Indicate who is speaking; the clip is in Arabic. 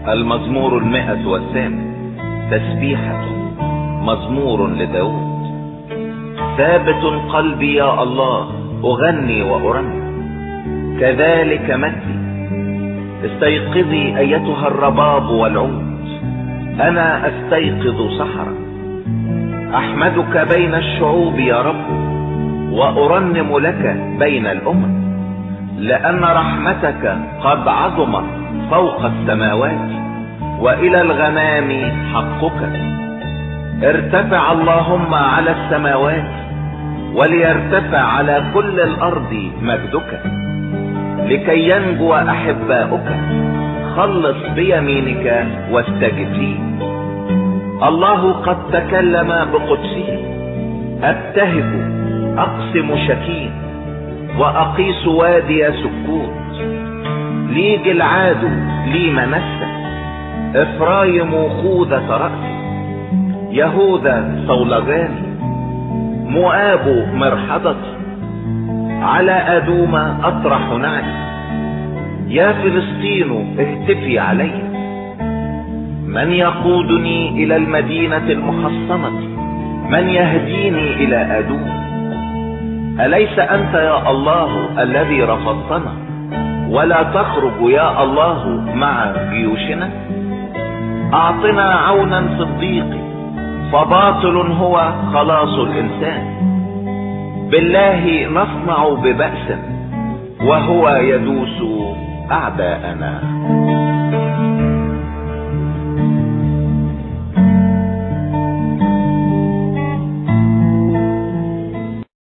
Speaker 1: المزمور 108. تسبيحة، مزمور لداود. ثابت قلبي يا الله، أغني وأرنم، كذلك مجدي. استيقظي أيتها الرباب والعود، أنا أستيقظ سحرا. أحمدك بين الشعوب يا رب، وأرنم لك بين الأمم، لأن رحمتك قد عظمت فوق السماوات، وإلى الغمام حقك. ارتفع اللهم على السماوات، وليرتفع على كل الأرض مجدك. لكي ينجو أحباؤك، خلص بيمينك واستجب لي. الله قد تكلم بقدسه، أبتهج أقسم شكين، وأقيس وادي سكوت. لي جلعاد لي منسة، إفرايم خوذة رأسي، يهوذا صولجاني، مؤاب مرحضتي. على أدوم أطرح نعي، يا فلسطين اهتفي علي. من يقودني إلى المدينة المحصنة؟ من يهديني إلى أدوم؟ أليس أنت يا الله الذي رفضتنا، ولا تخرج يا الله مع جيوشنا؟ أعطنا عونا في الضيق، فباطل هو خلاص الإنسان. بالله نصنع ببأس، وهو يدوس أعداءنا.